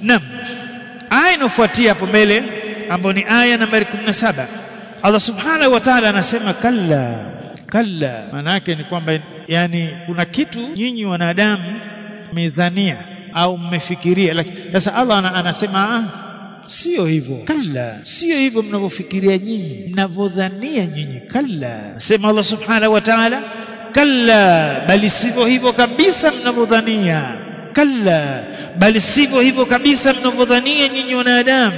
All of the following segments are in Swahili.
Naam, aya inayofuatia hapo mbele ambayo ni aya nambari 17, Allah subhanahu wa ta'ala anasema kalla. Kalla maana yake ni kwamba yani kuna kitu nyinyi wanadamu mmedhania au mmefikiria, lakini sasa Allah anasema sio hivyo. Kalla, sio hivyo mnavyofikiria nyinyi, mnavyodhania nyinyi. Kalla, sema Allah subhanahu wa ta'ala, kalla, bali sivyo hivyo kabisa mnavyodhania. Kalla, bali sivyo hivyo kabisa mnavyodhania nyinyi wanadamu.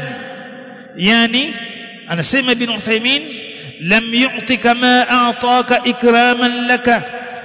Yani anasema Ibn Uthaymeen, lam yu'tika ma a'taka ikraman laka,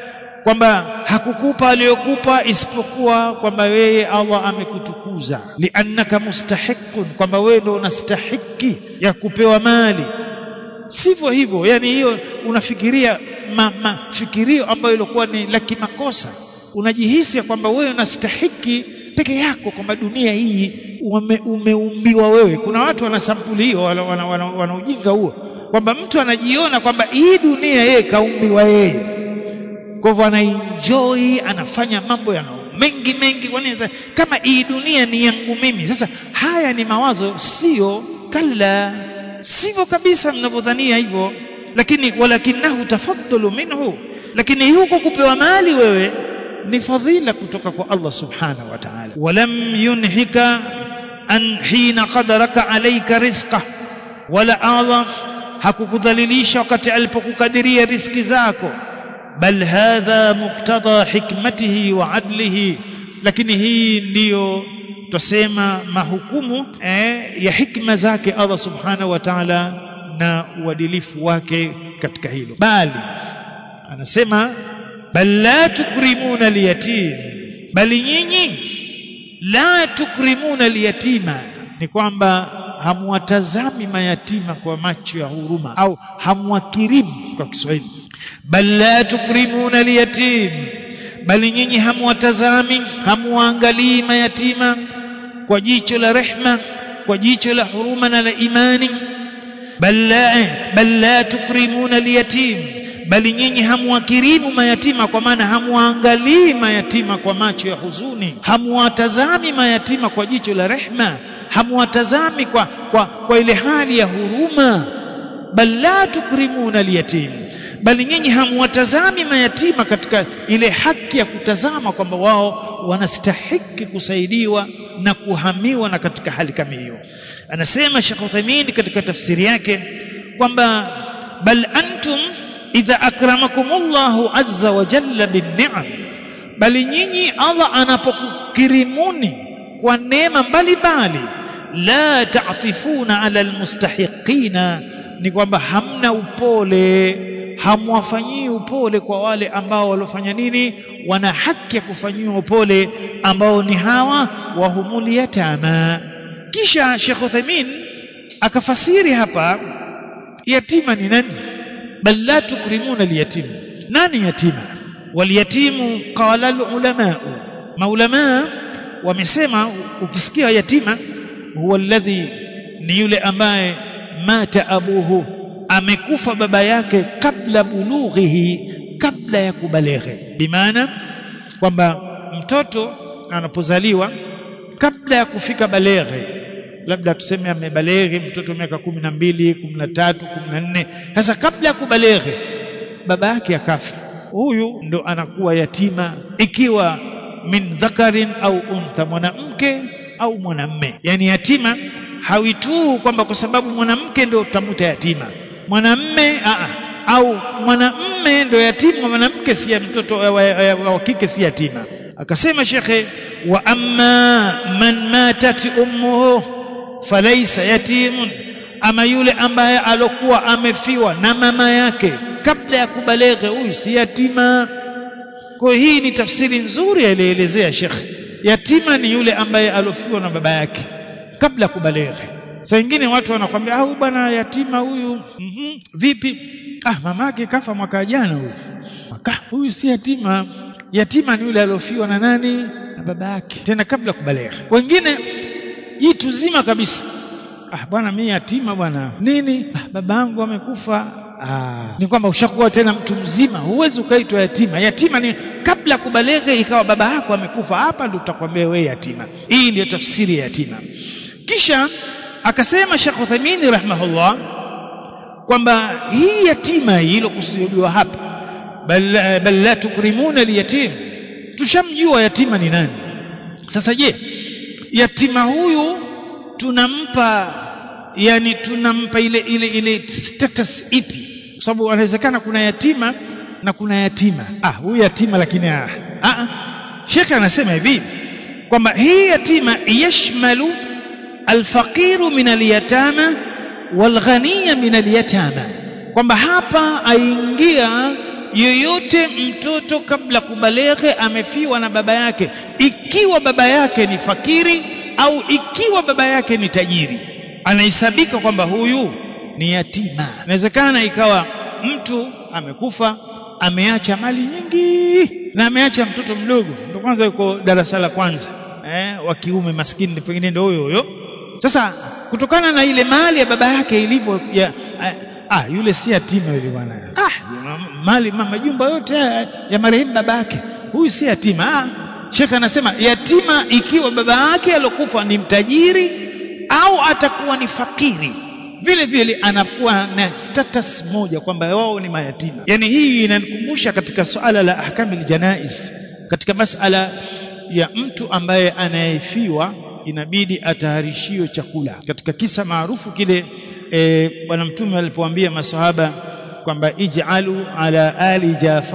kwamba hakukupa aliyokupa isipokuwa kwamba wewe Allah amekutukuza. Liannaka mustahiqun, kwamba wewe ndio unastahiki ya kupewa mali. Sivyo hivyo, yani hiyo unafikiria mafikirio ambayo ilikuwa ni la kimakosa. Unajihisi kwamba wewe unastahiki peke yako, kwamba dunia hii umeumbiwa wewe. Kuna watu wana sampuli hiyo, wana ujinga huo, kwamba mtu anajiona kwamba hii dunia yeye kaumbiwa yeye, kwa hivyo anaenjoy, anafanya mambo yana mengi wanaweza kama hii dunia ni yangu mimi. Sasa haya ni mawazo, sio. Kalla, sivyo kabisa mnavyodhania hivyo. Lakini walakinahu tafaddulu minhu, lakini huko kupewa mali wewe ni fadhila kutoka kwa Allah subhanahu wa ta'ala. Walam yunhika an hina qadaraka alayka rizqa, wala Allah hakukudhalilisha wakati alipokukadiria riziki zako. Bal hadha muqtada hikmatihi wa adlihi, lakini hii ndiyo tusema mahukumu ya hikma zake Allah subhanahu wa ta'ala na uadilifu wake katika hilo. Bali anasema bal la tukrimuna al-yatim, bali nyinyi la tukrimuna al-yatima, ni kwamba hamwatazami mayatima kwa macho ya huruma, au hamwakirimu kwa Kiswahili. Bal la tukrimuna al-yatim, bali nyinyi hamwatazami, hamwangalii mayatima kwa jicho la rehma, kwa jicho la huruma na la imani. Bal la tukrimuna al-yatim, bali nyinyi hamwakirimu mayatima, kwa maana hamwangalii mayatima kwa macho ya huzuni, hamwatazami mayatima kwa jicho la rehma, hamwatazami kwa ile hali ya huruma. Bal la tukrimuna al-yatim, bali nyinyi hamwatazami mayatima katika ile haki ya kutazama kwamba wao wanastahiki kusaidiwa na kuhamiwa, na katika hali kama hiyo. Anasema Sheikh Uthaymeen katika tafsiri yake kwamba bal antum idha akramakumullahu azza wa jalla binni'am, bali nyinyi Allah anapokukirimuni kwa neema mbalimbali, la ta'tifuna ala almustahiqina, ni kwamba hamna upole, hamwafanyii upole kwa wale ambao walofanya nini, wana haki ya kufanyiwa upole, ambao ni hawa wahumul yatama. Kisha Sheikh Uthaymeen akafasiri hapa yatima ni nani. Bal la tukrimuna al-yatim, nani yatima? Wal yatimu qala al-ulama, maulama wamesema ukisikia yatima huwa alladhi, ni yule ambaye mata abuhu, amekufa baba yake, kabla bulughihi, kabla ya kubaleghe. Bimaana kwamba mtoto anapozaliwa kabla ya kufika baleghe, labda tuseme amebaleghe mtoto miaka 12, 13, 14, sasa kabla ya kubaleghe baba yake akafa, huyu ndo anakuwa yatima, ikiwa min dhakarin au untha, mwanamke au mwanamme. Yani yatima hawitu kwamba kwa sababu mwanamke ndio utamuta yatima, mwanamme au mwanamme ndio yatima, mwanamke si mtoto wa kike si yatima. Akasema shekhe, wa amma man matat ummuhu falaysa yatimun, ama yule ambaye alokuwa amefiwa na mama yake kabla ya kubaleghe, huyu si yatima. Kwa hii ni tafsiri nzuri alielezea shekhe. Yatima ni yule ambaye alofiwa na baba yake kabla kubaleghe. Saa nyingine watu wanakuambia huyu bwana yatima huyu. Vipi? Mamake kafa mwaka jana huyu. Huyu si yatima. Yatima ni yule alofiwa na nani? Na baba yake, tena kabla kubaleghe. Wengine jitu zima kabisa. Bwana mimi yatima bwana. Nini? Babangu amekufa ni kwamba ushakuwa tena mtu mzima, huwezi ukaitwa yatima. Yatima ni kabla kubaleghe ikawa baba yako amekufa, hapa ndio tutakwambia wewe yatima. Hii ndio tafsiri ya yatima. Kisha akasema Sheikh Uthaymeen rahimahullah kwamba hii yatima hii ilokusudiwa hapa, bal la tukrimuna liyatim, tushamjua yatima ni nani. Sasa je, yatima huyu tunampa ile status ipi? Kwa sababu inawezekana kuna yatima na kuna yatima. Huyu yatima lakini Sheikh anasema hivi kwamba hii yatima yashmalu alfaqiru min alyatama walghaniya min alyatama, kwamba hapa aingia yoyote mtoto kabla kubaleghe amefiwa na baba yake, ikiwa baba yake ni fakiri au ikiwa baba yake ni tajiri, anahesabika kwamba huyu ni yatima. Inawezekana ikawa mtu amekufa, ameacha mali nyingi na ameacha mtoto mdogo, ndio kwanza yuko darasa la kwanza, wa kiume maskini, pengine ndio huyo. Sasa kutokana na ile mali ya baba yake ilivyo yule si yatima yule bwana. Mali majumba yote ya marehemu baba yake, huyu si yatima. Sheikh anasema yatima ikiwa baba yake alokufa ni mtajiri au atakuwa ni fakiri, vile vile anakuwa na status moja kwamba wao ni mayatima. Yani hii inanikumbusha katika suala la ahkamil janaiz, katika masala ya mtu ambaye anayefiwa inabidi atayarishiwe chakula. Katika kisa maarufu kile bwana mtume alipoambia masahaba kwamba ij'alu ala ali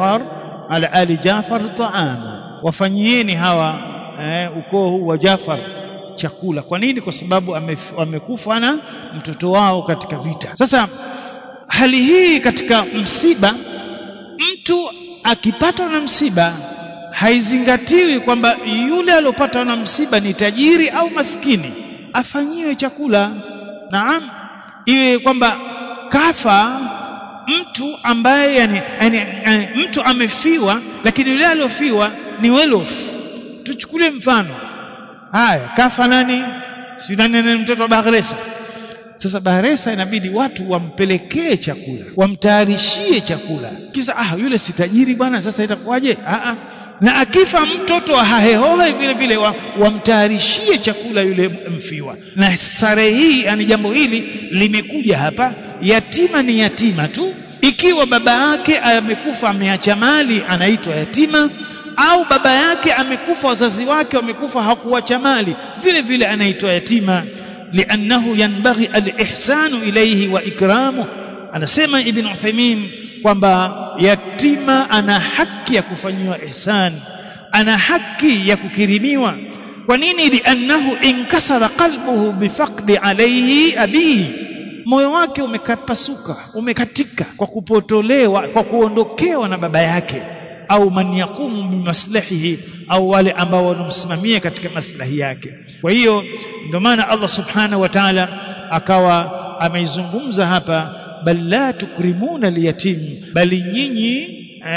Jafar ta'ama, wafanyieni hawa ukoo huu wa Jafar chakula. Kwa nini? Kwa sababu amekufa na mtoto wao katika vita. Sasa hali hii katika msiba, mtu akipatwa na msiba haizingatiwi kwamba yule aliyopatwa na msiba ni tajiri au maskini, afanyiwe chakula. Naam, iwe kwamba kafa mtu ambaye yani mtu amefiwa, lakini yule aliyofiwa ni welofu. Tuchukulie mfano, kafa nani? Si nani? Mtoto wa Bahresa. Sasa Bahresa inabidi watu wampelekee chakula, wamtayarishie chakula. Kisa yule si tajiri bwana, sasa itakuwaje? Na akifa mtoto hahehohe vile vile wamtayarishie chakula yule mfiwa. Na sare hii, yani jambo hili limekuja hapa, yatima ni yatima tu ikiwa baba yake amekufa ameacha mali, anaitwa yatima, au baba yake amekufa, wazazi wake wamekufa, hakuacha mali, vile vile anaitwa yatima. Liannahu yanbaghi alihsanu ilayhi wa ikramu. Anasema Ibn Uthaymeen kwamba yatima ana haki ya kufanyiwa ihsan, ana haki ya kukirimiwa. Kwa nini? Liannahu inkasara qalbuhu bifaqdi alayhi abihi, moyo wake umekapasuka, umekatika kwa kupotolewa, kwa kuondokewa na baba yake, au man yaqumu bimaslahihi, au wale ambao wanamsimamia katika maslahi yake. Kwa hiyo ndio maana Allah subhanahu wa ta'ala akawa ameizungumza hapa, bal la tukrimuna liyatim, bali nyinyi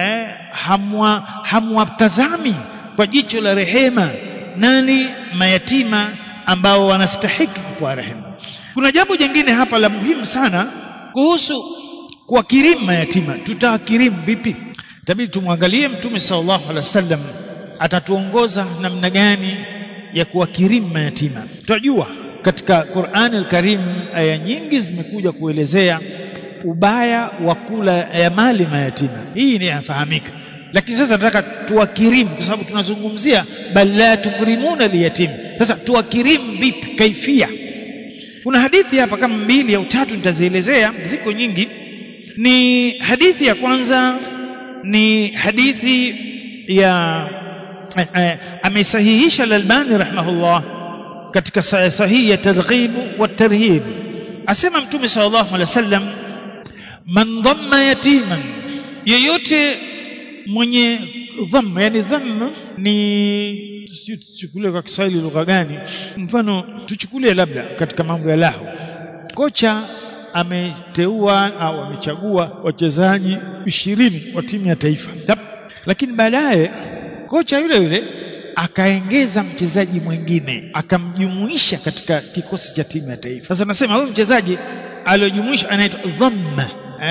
hamwatazami kwa jicho la rehema nani? Mayatima ambao wanastahiki kwa rehema. Kuna jambo jingine hapa la muhimu sana kuhusu kuwakirimu mayatima. Tutawakirimu vipi? Itabidi tumwangalie Mtume sallallahu alaihi wasallam atatuongoza namna gani ya kuwakirimu mayatima. Tunajua katika Qur'an al-Karim aya nyingi zimekuja kuelezea ubaya wa kula ya mali mayatima. Hii ni yafahamika, lakini sasa nataka tuwakirimu, kwa sababu tunazungumzia bal la tukrimuna liyatim. Sasa tuwakirimu vipi? Kaifia. Kuna hadithi hapa kama 2 au 3 nitazielezea, ziko nyingi. Ni hadithi ya kwanza ni hadithi ya amesahihisha al-Albani rahimahullah katika sahihi ya targhib wa tarhib. Asema Mtume sallallahu alaihi wasallam, man dhamma yatiman, yeyote mwenye dhamma, yani dhamma ni tuchukulie kwa Kiswahili lugha gani? Mfano tuchukulie labda katika mambo ya lahu, kocha ameteua au amechagua wachezaji 20 wa timu ya taifa, lakini baadaye kocha yule yule akaongeza mchezaji mwingine, akamjumuisha katika kikosi cha timu ya taifa. Sasa nasema huyu mchezaji aliyojumuisha anaitwa dhamma.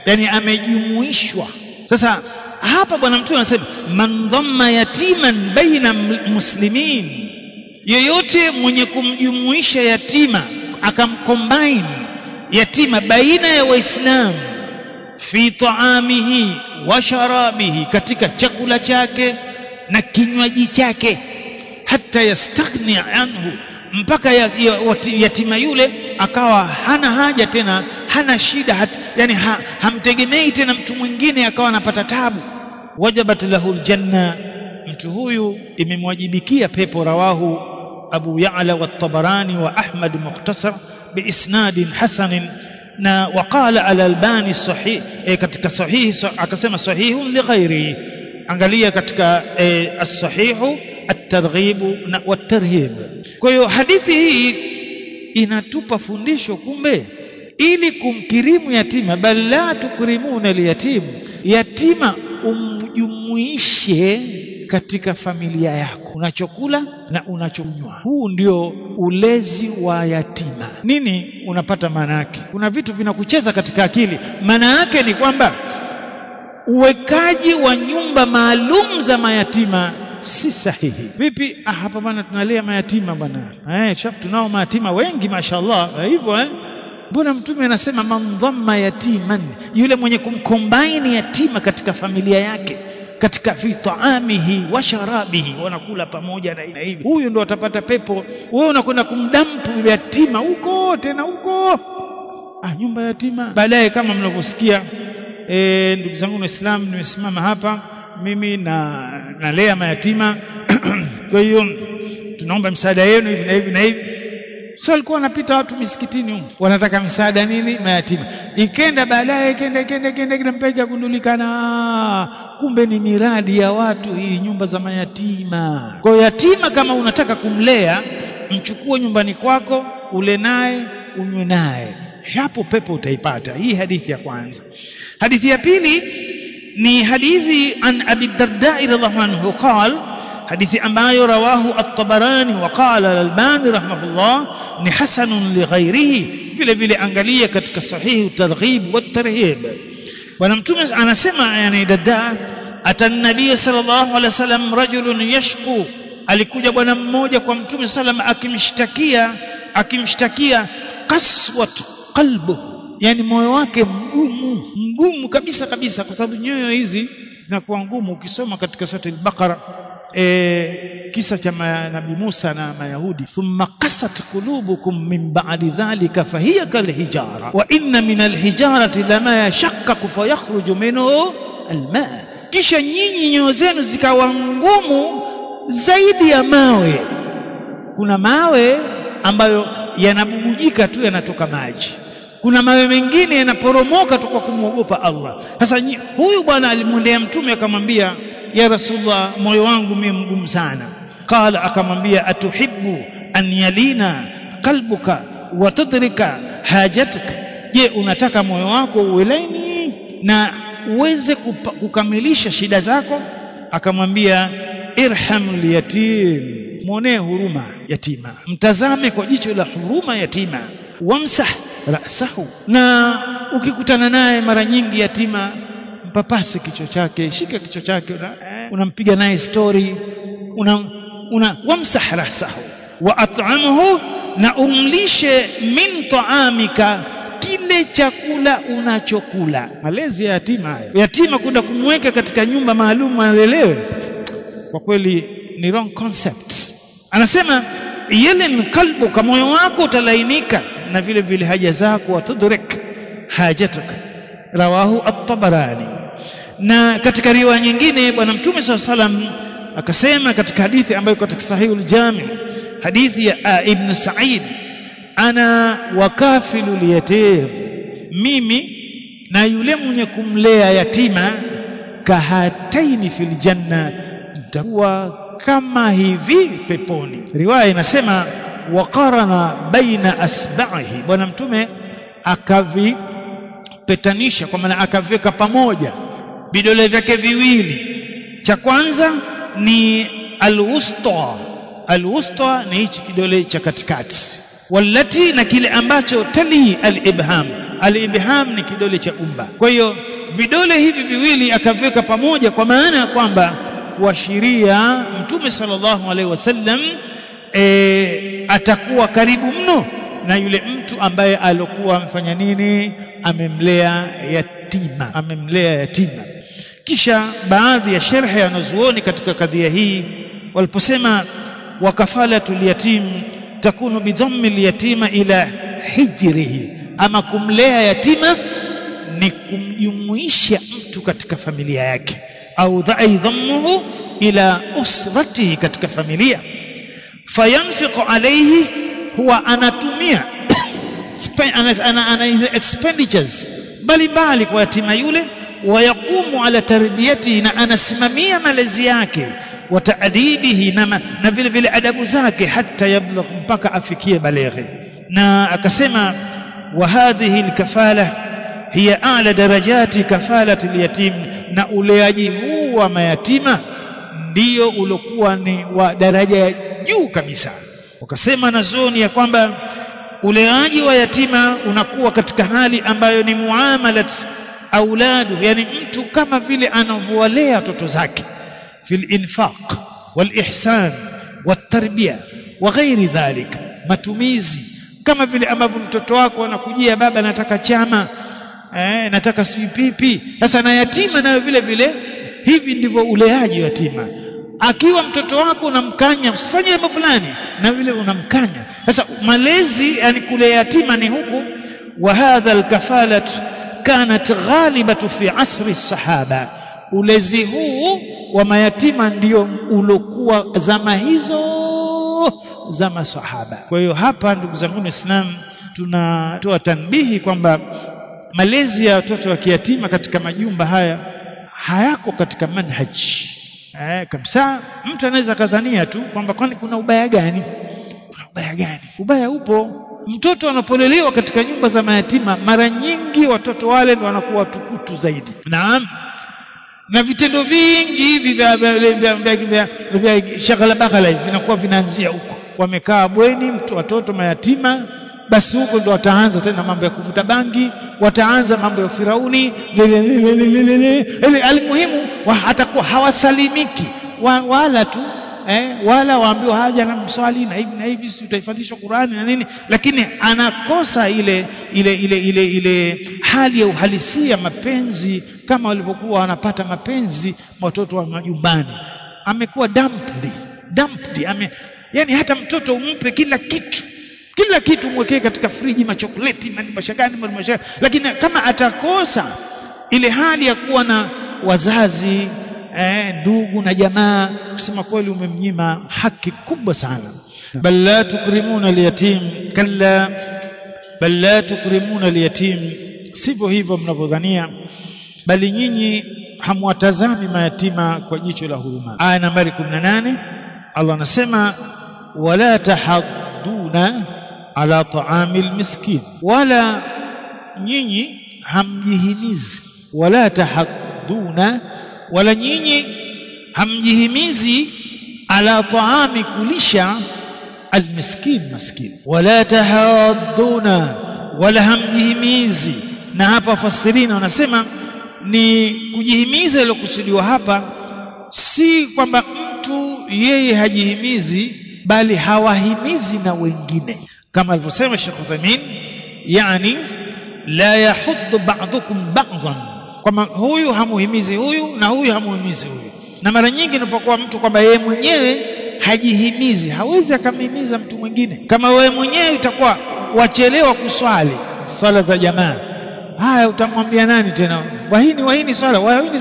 yani amejumuishwa. Sasa hapa bwana mtume anasema man dhamma yatiman baina muslimin, yeyote mwenye kumjumuisha yatima akamcombine yatima baina ya waislamu, fi taamihi wa sharabihi, katika chakula chake na kinywaji chake, hata yastaghni anhu, mpaka yatima yule akawa hana haja tena, hana shida, yani hamtegemei tena mtu mwingine, akawa anapata tabu. Wajabat lahu aljanna, mtu huyu imemwajibikia pepo. Rawahu Abu Ya'la wa Tabarani wa Ahmad mukhtasar biisnadin hasanin, na waqala al-Albani sahih, katika sahih akasema sahihun li ghairihi. Angalia katika as-sahihu at-targhib wa at-tarhib. Kwa hiyo hadithi hii inatupa fundisho, kumbe ili kumkirimu yatima, bal la tukrimuna al-yatim, yatima umjumuishe katika familia yako, unachokula na unachokunywa. Huu ndio ulezi wa yatima. Nini unapata maana yake? Kuna vitu vinakucheza katika akili. Maana yake ni kwamba uwekaji wa nyumba maalum za mayatima si sahihi. Vipi? Hapa bwana tunalea mayatima bwana. Tunao mayatima wengi mashallah. Hivyo mbona mtume anasema man dhamma yatiman, yule mwenye kumcombine yatima katika familia yake, katika fi taamihi wa sharabihi, wanakula pamoja na hivi, huyu ndo atapata pepo. Wewe unakwenda kumdampu yatima huko tena huko, nyumba yatima. Baadaye kama mnavyosikia, ndugu zangu Waislamu, nimesimama hapa mimi na nalea mayatima kwa hiyo tunaomba msaada wenu hivi na hivi na hivi. Sio alikuwa anapita watu misikitini huko wanataka msaada nini, mayatima. Ikenda baadaye kenda mpaka kundulikana kumbe ni miradi ya watu hii, nyumba za mayatima. Kwa yatima kama unataka kumlea, mchukue nyumbani kwako, ule naye, unywe naye, hapo pepo utaipata. Hii hadithi ya kwanza. Hadithi ya pili ni hadithi an Abi Darda radhiallahu anhu qala, hadithi ambayo rawahu at-Tabarani wa qala al-Albani rahimahullah ni hasanun li ghairihi. Vile vile angalia katika sahihi at-Targhib wa at-Tarhib. Bwana mtume anasema, yani Darda, atan-nabiy sallallahu alaihi wasallam rajulun yashku, alikuja bwana mmoja kwa mtume sallam akimshtakia qaswat qalbu, yani moyo wake mgumu kabisa, kwa sababu nyoyo hizi zinakuwa ngumu. Ukisoma katika sura al-Baqara kisa cha Nabii Musa na Mayahudi, thumma qasat qulubukum min ba'di dhalika fahiya kalhijara wa inna min alhijarati lama yashaqqaqu fayakhruju minhu alma, kisha nyinyi nyoyo zenu zikawa ngumu zaidi ya mawe. Kuna mawe ambayo yanabubujika tu yanatoka maji, kuna mawe mengine yanaporomoka tu kwa kumwogopa Allah. Sasa huyu bwana alimwendea mtume akamwambia, ya Rasulullah, moyo wangu mimi mgumu sana. Qala, akamwambia, atuhibbu an yalina qalbuka wa tudrika hajatak, je, unataka moyo wako uwe laini na uweze kukamilisha shida zako? Akamwambia, irhamul yatim, muonee huruma yatima, mtazame kwa jicho la huruma yatima, wamsah ra'sahu, na ukikutana naye mara nyingi yatima mpapase kichwa chake, shika kichwa chake, unampiga naye story, wamsah ra'sahu wa at'amhu, na umlishe min ta'amika, kile chakula unachokula. Malezi ya yatima haya. Yatima kwenda kumweka katika nyumba maalum alelewe, kwa kweli ni wrong concept. Anasema yalin qalbuka, moyo wako utalainika, na vile vile haja zako, watudrik hajatak. Rawahu at-Tabarani. Na katika riwaya nyingine bwana mtume SAW akasema katika hadithi ambayo katika Sahihul Jami', hadithi ya Ibn Sa'id, ana wakafilu liyatim, mimi na yule mwenye kumlea yatima, kahataini fil janna, nitakuwa kama hivi peponi. Riwaya inasema waqarana baina asba'ihi, bwana mtume akavipetanisha, kwa maana akaviweka pamoja vidole vyake viwili. Cha kwanza ni al-wusta ni hichi kidole cha katikati, walati, na kile ambacho tali al-ibham, Al-ibham ni kidole cha gumba. Kwa hiyo vidole hivi viwili akaviweka pamoja kwa maana ya kwamba kuashiria Mtume sallallahu alaihi wasallam atakuwa karibu mno na yule mtu ambaye alikuwa amfanya nini, amemlea yatima. Kisha baadhi ya sharhi ya wanazuoni katika kadhia hii waliposema wa kafalatul yatim takunu bidhammi al-yatima ila hijrihi, ama kumlea yatima ni kumjumuisha mtu katika familia yake, au dhammuhu ila usratihi, katika familia. Fayanfiqu alayhi, huwa anatumia ana expenditures mbalimbali kwa yatima yule, wayaqumu ala tarbiyatihi, na anasimamia malezi yake, wa ta'dibihi, na vile vile adabu zake, hata yablugh, mpaka afikie balighi. Na akasema wa hadhihi alkafala hiya a'la darajati kafalati alyatim, na uleaji huu wa mayatima ndio ulokuwa ni wa daraja ya juu kabisa. Wakasema nazoni ya kwamba uleaji wa yatima unakuwa katika hali ambayo ni muamalat auladu, yani mtu kama vile anavyowalea watoto zake, fil infaq wal ihsan wat tarbiya wa ghairi dhalik, matumizi kama vile ambavyo mtoto wako anakujia, baba nataka chama, nataka sijui pipi. Sasa na yatima nayo vile vile hivi ndivyo uleaji wa yatima. Akiwa mtoto wako unamkanya usifanye jambo fulani, na vile unamkanya. Sasa malezi, yani kulea yatima ni huku. Wa hadha alkafalat kanat ghalibatu fi asri sahaba, ulezi huu wa mayatima ndio ulokuwa zama hizo za masahaba. Kwa hiyo hapa, ndugu zangu Waislamu, tunatoa tanbihi kwamba malezi ya watoto wa kiyatima katika majumba haya hayako katika manhaji kabisa. Mtu anaweza kadhania tu kwamba kwani kuna ubaya gani? Kuna ubaya gani? Ubaya upo. Mtoto anapolelewa katika nyumba za mayatima, mara nyingi watoto wale ndio wanakuwa watukutu zaidi. Naam. Na vitendo vingi hivi vya shaghala baghala vinakuwa vinaanzia huko. Wamekaa bweni watoto mayatima, basi huko ndo wataanza tena mambo ya kuvuta bangi, wataanza mambo ya Firauni. Almuhimu hatakuwa hawasalimiki wala tu wala waambiwa haja na mswali na hivi na hivi, si utahifadhishwa Qur'ani na nini, lakini anakosa ile hali ya uhalisia mapenzi kama walivyokuwa wanapata mapenzi watoto wa majumbani. Amekuwa dumped, yani hata mtoto umpe kila kitu mwekee katika friji, machokoleti mashagani, lakini kama atakosa ile hali ya kuwa na wazazi, ndugu na jamaa, kusema kweli umemnyima haki kubwa sana. Bal la tukrimuna al-yatim, kalla bal la tukrimuna al-yatim, sivyo hivyo mnavyodhania, bali nyinyi hamwatazami mayatima kwa jicho la huruma. Aya nambari 18, Allah anasema wala tahadduna ala ta'amil miskin, wala nyinyi hamjihimizi, wala tahadduna, wala nyinyi hamjihimizi ala ta'ami, kulisha almiskin, maskin. Wala tahadduna, wala hamjihimizi. Na hapa fasirina wanasema ni kujihimiza ilokusudiwa hapa si kwamba mtu yeye hajihimizi, bali hawahimizi na wengine, kama alivyosema Sheikh Uthaymeen, yani la yahuddu ba'dukum ba'dhan, kwamba huyu hamuhimizi huyu na huyu hamuhimizi huyu. Na mara nyingi inapokuwa mtu kwamba yeye mwenyewe hajihimizi, hawezi akamhimiza mtu mwingine. Kama wewe mwenyewe itakuwa wachelewa kuswali swala za jamaa, haya utamwambia nani tena? Wahini swala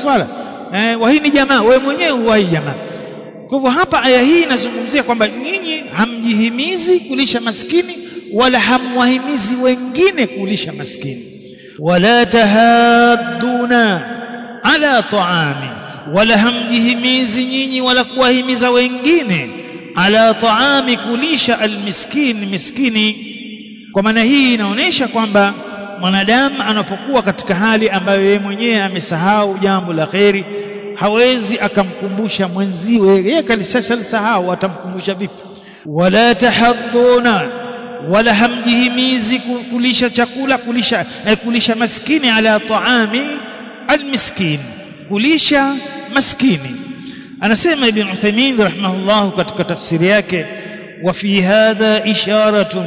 wahini jamaa, wewe mwenyewe huwahi jamaa. Kwa hivyo hapa aya hii inazungumzia kwamba nyinyi hamjihimizi kulisha maskini, wala hamwahimizi wengine kulisha maskini. Wala tahadduna ala ta'ami, wala hamjihimizi nyinyi wala kuwahimiza wengine ala ta'ami, kulisha almiskin, miskini. Kwa maana hii inaonyesha kwamba mwanadamu anapokuwa katika hali ambayo yeye mwenyewe amesahau jambo la kheri, hawezi akamkumbusha mwenziwe, yeye kalisahau, atamkumbusha vipi? Wala tahadduna, wala hamjihimizi kulisha chakula, kulisha maskini ala taami almiskin, kulisha maskini. Anasema Ibn Uthaymeen rahimahullah katika tafsiri yake, wa fi hadha isharatun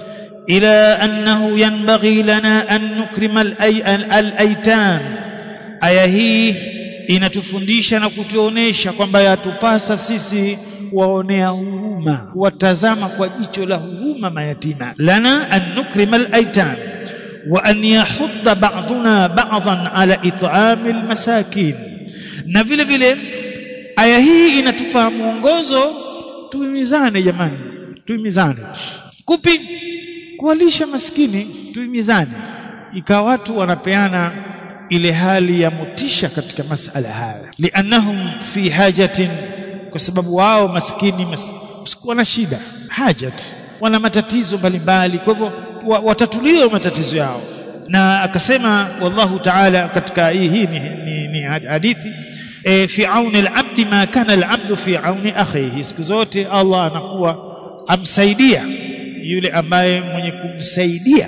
ila annahu yanbaghi lana an nukrima al-aytam. Aya hii inatufundisha na kutuonesha kwamba yatupasa sisi kuwaonea huruma, kuwatazama kwa jicho la huruma mayatima. Lana an nukrima al-aytam wa an yahudda ba'duna ba'dan ala it'am al-masakin. Na vile vile aya hii inatupa mwongozo, tuimizane jamani, tuimizane. Kupi? Kuwalisha maskini, tuimizane. Ikawa watu wanapeana ile hali ya motisha katika masala haya, liannahum fi hajatin, kwa sababu wao maskini wana shida, hajat, wana matatizo mbalimbali, kwa hivyo watatuliwe matatizo yao. Na akasema wallahu ta'ala katika hii ni hadithi, fi auni al-abdi ma kana al-abdu fi auni akhihi. Siku zote Allah anakuwa amsaidia yule ambaye mwenye kumsaidia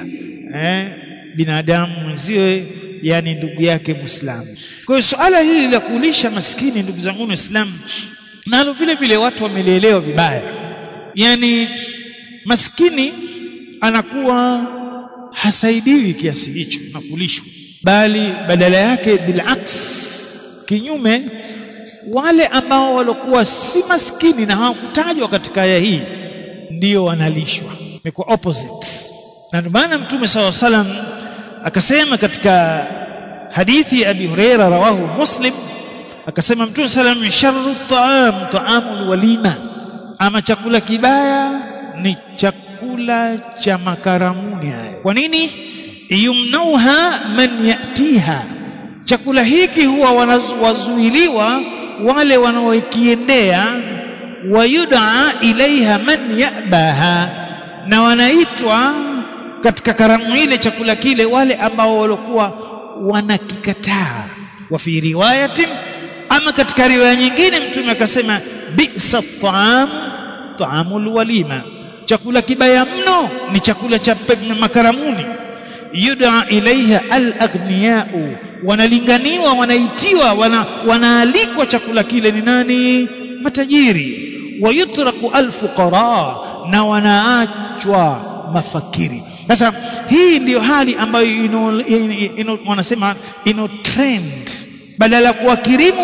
binadamu mwenziwe, yani ndugu yake Muislamu. Kwa hiyo suala hili la kulisha maskini, ndugu zangu Waislamu, nalo vile vile watu wamelielewa vibaya. Yani maskini anakuwa hasaidiwi kiasi hicho na kulishwa, bali badala yake bilaks, kinyume, wale ambao walikuwa si maskini na hawakutajwa katika aya hii ndio wanalishwa, ni kwa opposite. Na ndio maana Mtume SAW akasema katika hadithi ya Abi Huraira rawahu Muslim, akasema Mtume SAW, sharru ta'amul walima, ama chakula kibaya ni chakula cha makaramuni haya. Kwa nini? Yumnauha man yatiha, chakula hiki huwa wazuiliwa wale wanaokiendea, wayud'a ilaiha man yabaha, na wanaitwa katika karamu ile chakula kile wale ambao walikuwa wanakikataa. Wa fi riwayatin, ama katika riwaya nyingine Mtume akasema bi'sa ta'amul walima, chakula kibaya mno ni chakula cha makaramuni. Yud'a ilaiha al-aghniya'u, wanalinganiwa, wanaitiwa, wanaalikwa chakula kile ni nani? Matajiri. Wayutraku al-fuqara, na wanaachwa mafakiri. Sasa hii ndiyo hali ambayo wanasema ino trend, badala kuwakirimu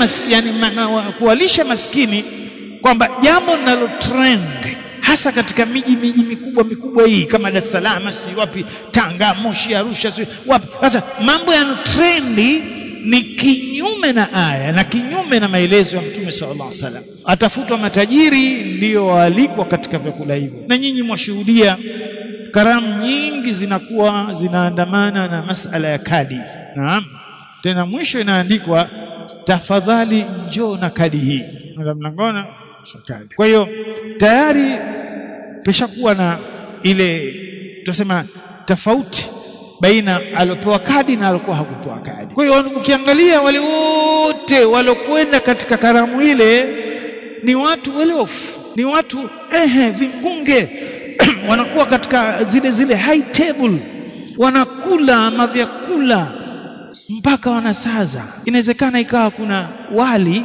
kuwalisha maskini, kwamba jambo linalo trend hasa katika miji mikubwa hii kama Dar es Salaam, si wapi, Tanga, Moshi, Arusha, si wapi. Sasa mambo ya trendi ni kinyume na aya na kinyume na maelezo ya Mtume sallallahu alaihi wasallam. Atafutwa matajiri ndio waalikwa katika vyakula hivyo. Na nyinyi mwashuhudia karamu nyingi zinakuwa zinaandamana na masala ya kadi. Naam, tena mwisho inaandikwa tafadhali njoo na kadi hii, na mlangona kadi. Kwa hiyo tayari peshakuwa na ile tunasema tofauti baina alopewa kadi na alokuwa hakupewa kadi. Kwa hiyo ukiangalia wale wote walokwenda katika karamu ile ni watu welofu, ni watu vingunge wanakuwa katika zile high table, wanakula mavyakula mpaka wanasaza. Inawezekana ikawa kuna wali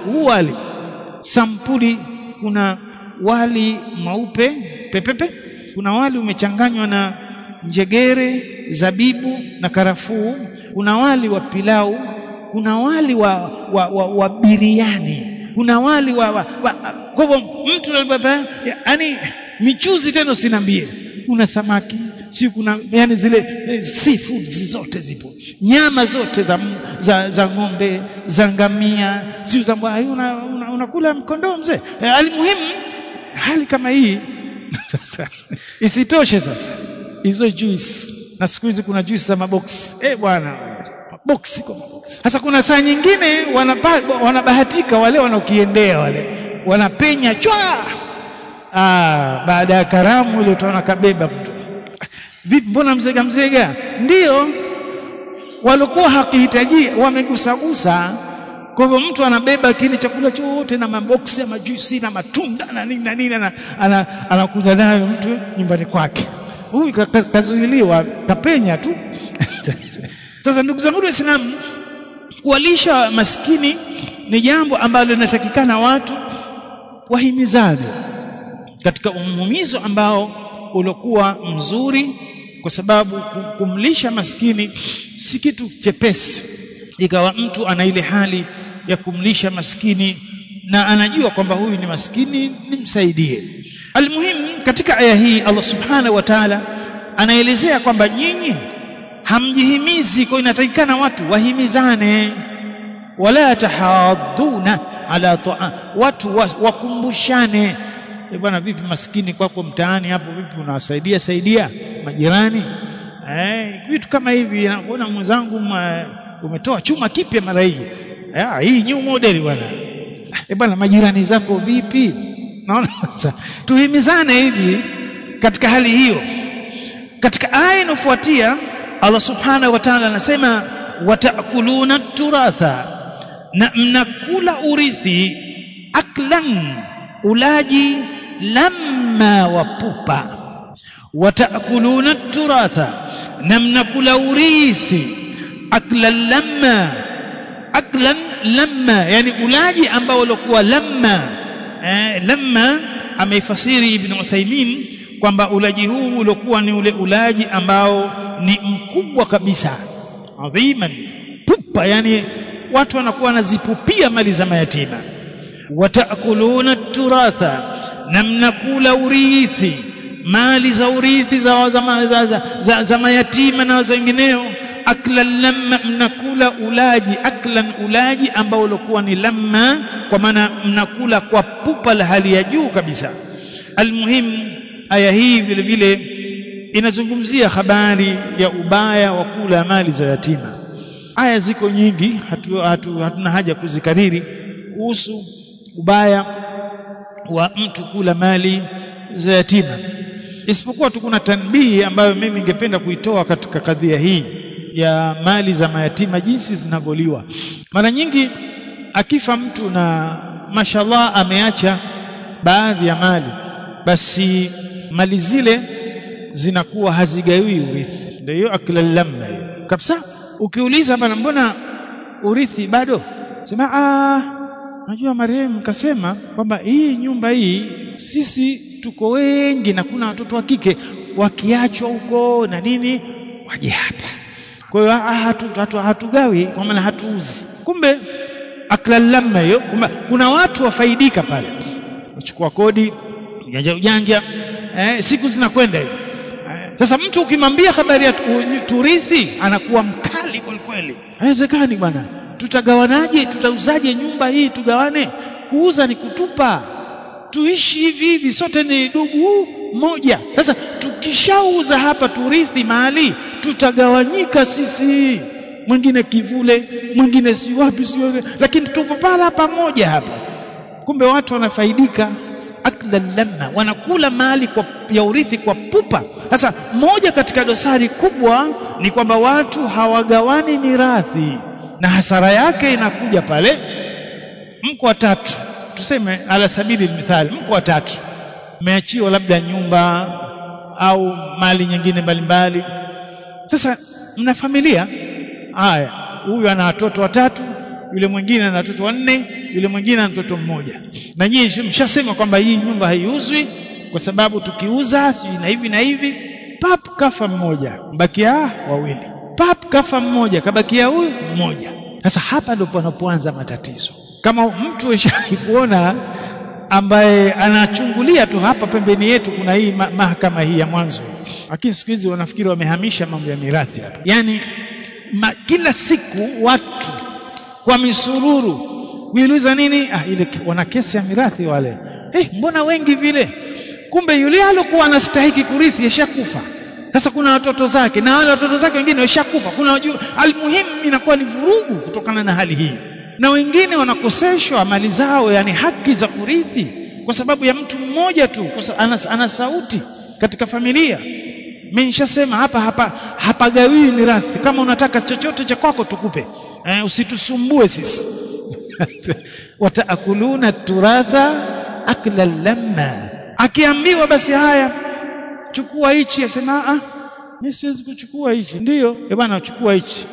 sampuli, kuna wali mweupe pepepe, kuna wali umechanganywa na njegere, zabibu na karafuu, kuna wali wa pilau, kuna wali wa biriani, kuna wali kwa hivyo mtu yani michuzi tena sinambie, kuna samaki, si kuna yani zile seafoods zote zipo, nyama zote za ng'ombe, za ngamia, si unakula mkondoo mzee. Alimuhimu hali kama hii. Sasa isitoshe sasa hizo juice, na siku hizi kuna juice za maboksi, bwana, maboksi kwa maboksi. Sasa kuna saa nyingine wanabahatika wale wanaokiendea, wale wanapenya chwa, baada ya karamu ile utaona kabeba mtu, vipi, mbona mzega? Ndio walikuwa hakihitaji, wamegusagusa. Kwa hivyo mtu anabeba kile chakula chote na maboksi ya majuisi na matunda na nini anakuja nayo mtu nyumbani kwake. huyu kazuiliwa, kapenya tu. Sasa ndugu zangu Waislamu, kuwalisha maskini ni jambo ambalo linatakikana watu wahimizane katika umumizo ambao uliokuwa mzuri, kwa sababu kumlisha maskini si kitu chepesi. Ikawa mtu ana ile hali ya kumlisha maskini na anajua kwamba huyu ni maskini, nimsaidie. Almuhimu, katika aya hii Allah subhanahu wa ta'ala anaelezea kwamba nyinyi hamjihimizi, kwa inatakikana watu wahimizane. Wala tahaduna ala ta'a, watu wakumbushane. Bwana, vipi maskini kwako mtaani hapo, vipi unawasaidia saidia majirani, vitu kama hivi. Naona mwenzangu umetoa chuma kipya mara hii new model bwana. Bwana, majirani zako vipi? Naona sasa tuhimizane hivi katika hali hiyo. Katika aya inofuatia Allah subhanahu wa ta'ala anasema watakuluna turatha, na mnakula urithi, aklan, ulaji, lamma, wapupa. Watakuluna turatha, na mnakula urithi, aklan lamma, aklan lamma, yani ulaji ambao ulikuwa lamma. Lamma ameifasiri Ibn Uthaymeen kwamba ulaji huu ulikuwa ni ule ulaji ambao ni mkubwa kabisa, adhiman, pupa, yani watu wanakuwa wanazipupia mali za mayatima. Watakuluna turatha, na mnakula urithi, mali za urithi za mayatima na wengineo. Aklan lamma, mnakula ulaji, aklan, ulaji ambao ulikuwa ni lamma, kwa maana mnakula kwa pupa la hali ya juu kabisa. Almuhimu, aya hii vile vile inazungumzia habari ya ubaya wa kula mali za yatima. Aya ziko nyingi, hatuna haja kuzikariri kuhusu ubaya wa mtu kula mali za yatima, isipokuwa tu kuna tanbihi ambayo mimi ningependa kuitoa katika kadhia hii ya mali za mayatima, jinsi zinavyoliwa. Mara nyingi akifa mtu na mashallah ameacha baadhi ya mali, basi mali zile zinakuwa hazigawi urithi. Ndio hiyo akla lamma kabisa. Ukiuliza bana, mbona urithi bado? Sema najua marehemu kasema kwamba hii nyumba hii sisi tuko wengi na kuna watoto wa kike, wakiachwa huko na nini waje hapa, kwa hiyo hatugawi, kwa maana hatuuzi. Kumbe akla lamma hiyo, kuna watu wafaidika pale, wachukua kodi ujanja, siku zinakwenda hiyo. Sasa mtu ukimwambia habari ya turithi anakuwa mkali kwa kweli. Haiwezekani bwana, tutagawanaje? Tutauzaje nyumba hii tugawane? Kuuza ni kutupa, tuishi hivi hivi, sote ni ndugu moja. Sasa tukishauza hapa turithi mali, tutagawanyika sisi, mwingine kivule, mwingine si wapi, lakini tupo pala pamoja hapa. Kumbe watu wanafaidika akla lamma, wanakula mali ya urithi kwa pupa. Sasa moja katika dosari kubwa ni kwamba watu hawagawani mirathi, na hasara yake inakuja pale mko watatu, tuseme ala sabili mithali, mko watatu mmeachiwa labda nyumba au mali nyingine mbalimbali. Sasa mna familia, haya, huyu ana watoto watatu, yule mwingine ana watoto wanne, yule mwingine ana mtoto mmoja, na nyinyi mshasema kwamba hii nyumba haiuzwi kwa sababu tukiuza na hivi na hivi. Pap kafa mmoja, bakia wawili. Pap kafa mmoja, kabakia huyu mmoja. Sasa hapa ndipo panapoanza matatizo. Kama mtu kuona ambaye anachungulia tu hapa pembeni yetu, kuna hii mahakama hii ya mwanzo, lakini siku hizi wanafikiri wamehamisha mambo ya mirathi hapa. Yani kila siku watu kwa misururu kuuliza nini, ile wana kesi ya mirathi wale, mbona wengi vile? Kumbe yule alikuwa anastahili kurithi yashakufa. Sasa kuna watoto zake, na wale watoto zake wengine washakufa. Almuhimu inakuwa ni vurugu kutokana na hali hii, na wengine wanakoseshwa mali zao, yani haki za kurithi, kwa sababu ya mtu mmoja tu, ana sauti katika familia. Mimi nishasema hapagawiwi mirathi. Kama unataka chochote cha kwako tukupe, usitusumbue sisi. Wataakuluna turatha akla lamma. Akiambiwa basi haya, chukua hichi. Asema mimi siwezi kuchukua hichi. Ndio bwana, chukua hichi.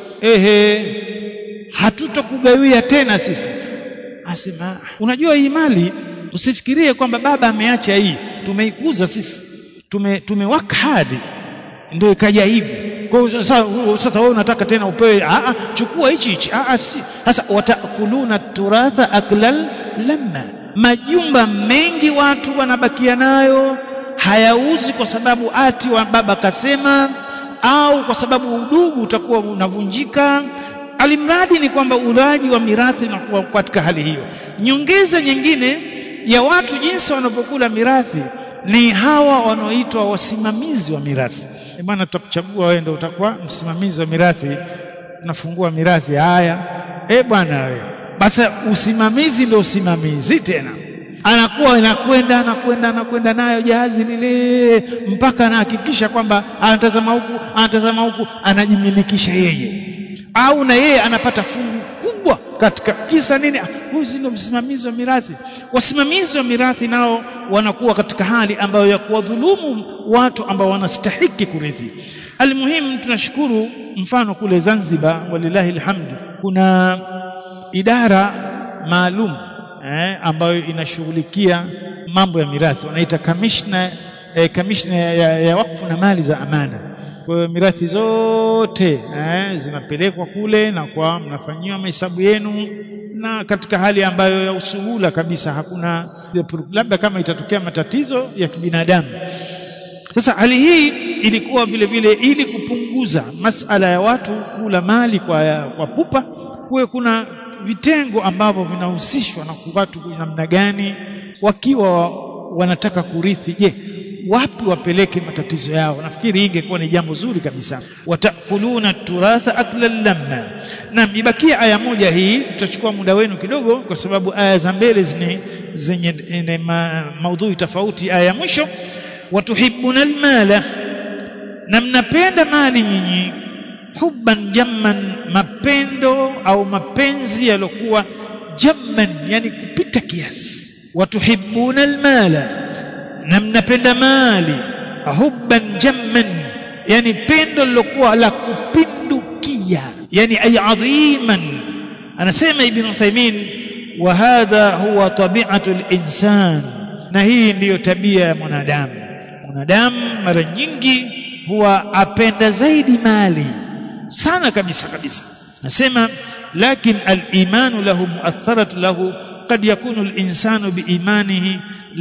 Hatutokugawia tena sisi. Asema unajua hii mali, usifikirie kwamba baba ameacha hii, tumeikuza sisi, tumewak hadi ndio ikaja hivi. Kwa sasa wewe unataka tena upewe? Chukua hichi. Si sasa watakuluna turatha aklal lamma. Majumba mengi watu wanabakia nayo, hayauzi kwa sababu ati wa baba kasema, au kwa sababu udugu utakuwa unavunjika. Alimradi ni kwamba ulaji wa mirathi unakuwa katika hali hiyo. Nyongeza nyingine ya watu jinsi wanapokula mirathi ni hawa wanaoitwa wasimamizi wa mirathi. Bwana, tutakuchagua wewe ndio utakuwa msimamizi wa mirathi, unafungua mirathi. Haya bwana wewe, basi usimamizi ndio usimamizi tena, anakuwa anakwenda nayo jahazi lile mpaka anahakikisha kwamba anatazama huku anajimilikisha yeye, au na yeye anapata fungu kubwa katika kisa nini? Huyu ndio msimamizi wa mirathi. Wasimamizi wa mirathi nao wanakuwa katika hali ambayo ya kuwadhulumu watu ambao wanastahiki kurithi. Almuhimu, tunashukuru mfano kule Zanzibar, walillahi alhamdu, kuna idara maalum ambayo inashughulikia mambo ya mirathi, wanaita kamishna ya wakfu na mali za amana. Kwa hiyo mirathi zote zinapelekwa kule na kwa mnafanyiwa mahesabu yenu, na katika hali ambayo ya usuhula kabisa, hakuna labda kama itatokea matatizo ya kibinadamu. Sasa hali hii ilikuwa vile vile ili kupunguza masala ya watu kula mali kwa pupa. Kuwe kuna vitengo ambavyo vinahusishwa na watu namna gani wakiwa wanataka kurithi. Je, wapi wapeleke matatizo yao? Nafikiri hii ingekuwa ni jambo zuri kabisa. Watakuluna turatha akla lamma. Na ibakia aya moja hii, tutachukua muda wenu kidogo kwa sababu aya za mbele zenye maudhui tofauti. Aya ya mwisho, watuhibbuna almala, na mnapenda mali nyinyi, hubban jamman, mapendo au mapenzi yalokuwa jamman, yani kupita kiasi. Watuhibbuna almala, na mnapenda mali, hubban jamman, yani pendo lilokuwa la kupindukia, yani ay adhiman. Anasema Ibn Uthaymeen, wa hadha huwa tabi'atul insan, na hii ndiyo tabia ya mwanadamu. Mwanadamu mara nyingi huwa apenda zaidi mali sana kabisa. Nasema lakin al-imanu lahu mu'atharatu lahu, qad yakunu al-insanu biimanihi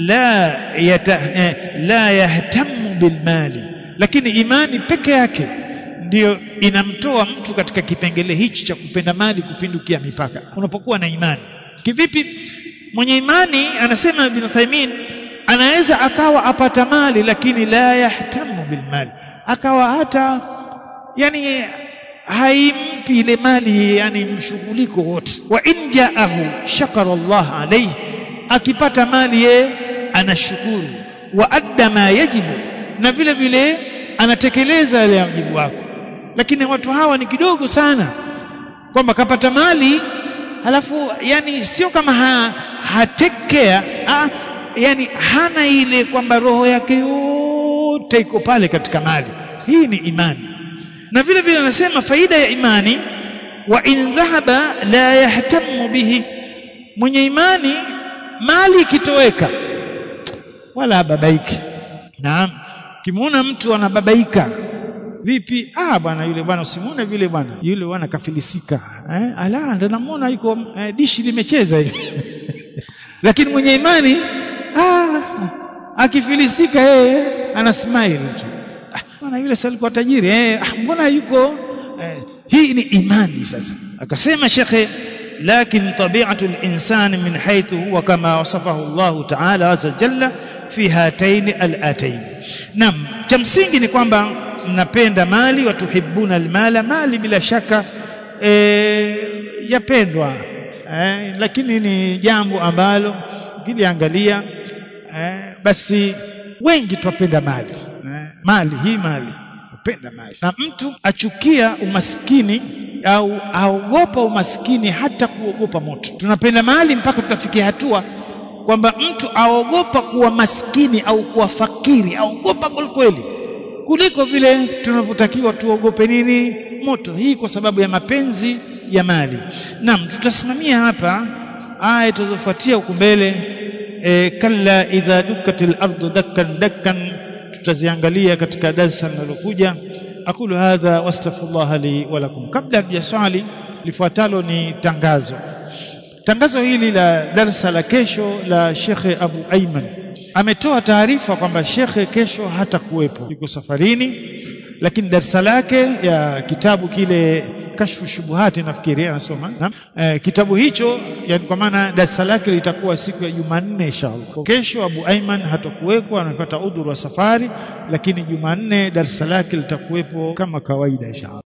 la yahtamu bilmali, lakini imani peke yake ndiyo inamtoa mtu katika kipengele hichi cha kupenda mali kupindukia mipaka. Unapokuwa na imani kivipi? Mwenye imani, anasema Ibn Uthaymeen, anaweza akawa apata mali lakini la yahtamu bilmali, akawa hata yani haimpi ile mali yani mshughuliko wote. Wa in ja'ahu shakara Allah alayhi, akipata mali yeye anashukuru. Wa adda ma yajibu, na vile vile anatekeleza yale wajibu wako. Lakini watu hawa ni kidogo sana, kwamba kapata mali halafu yani sio kama hatekea, yani hana ile kwamba roho yake yote iko pale katika mali. Hii ni imani. Na vile vile anasema faida ya imani, wa in dhahaba la yahtamu bihi, mwenye imani mali ikitoweka wala hababaiki. Naam, kimuona mtu anababaika vipi? Bwana yule bwana usimuone vile bwana, yule bwana kafilisika. Ala, ndio namuona yuko dishi limecheza hivi. Lakini mwenye imani akifilisika yeye ana smile tu. Bwana yule sasa alikuwa tajiri, mbona yuko hii ni imani. Sasa akasema shekhe, lakin tabi'atu al-insani min haythu huwa kama wasafahu Allah ta'ala azza jalla fi hataini al-ataini. Naam, cha msingi ni kwamba mnapenda mali, watuhibbuna almala, mali bila shaka yapendwa, lakini ni jambo ambalo ukiliangalia basi wengi tupenda mali. Mali upenda mali. Na mtu achukia umaskini au aogopa umaskini hata kuogopa moto. Tunapenda mali mpaka tutafikia hatua kwamba mtu aogopa kuwa maskini au kuwa fakiri, aogopa kweli. kuliko vile tunavyotakiwa tuogope nini? Moto. Hii kwa sababu ya mapenzi ya mali. Naam, tutasimamia hapa aya tuzofuatia huko mbele. Kalla idha dukkatil ardu dakkan dakkan, tutaziangalia katika darasa linalokuja. Aqulu hadha wastaghfirullah li wa lakum. Kabla ya swali lifuatalo ni tangazo hili la darasa la kesho la Sheikh Abu Ayman. Ametoa taarifa kwamba Sheikh kesho hatakuwepo, yuko safarini, lakini darasa lake ya kitabu kile Kashfu Shubuhati nafikiri anasoma. Kitabu hicho, yani kwa maana darasa lake litakuwa siku ya Jumanne inshallah. Kesho Abu Ayman hatakuwepo, anapata udhuru wa safari, lakini Jumanne darasa lake litakuwepo kama kawaida inshallah.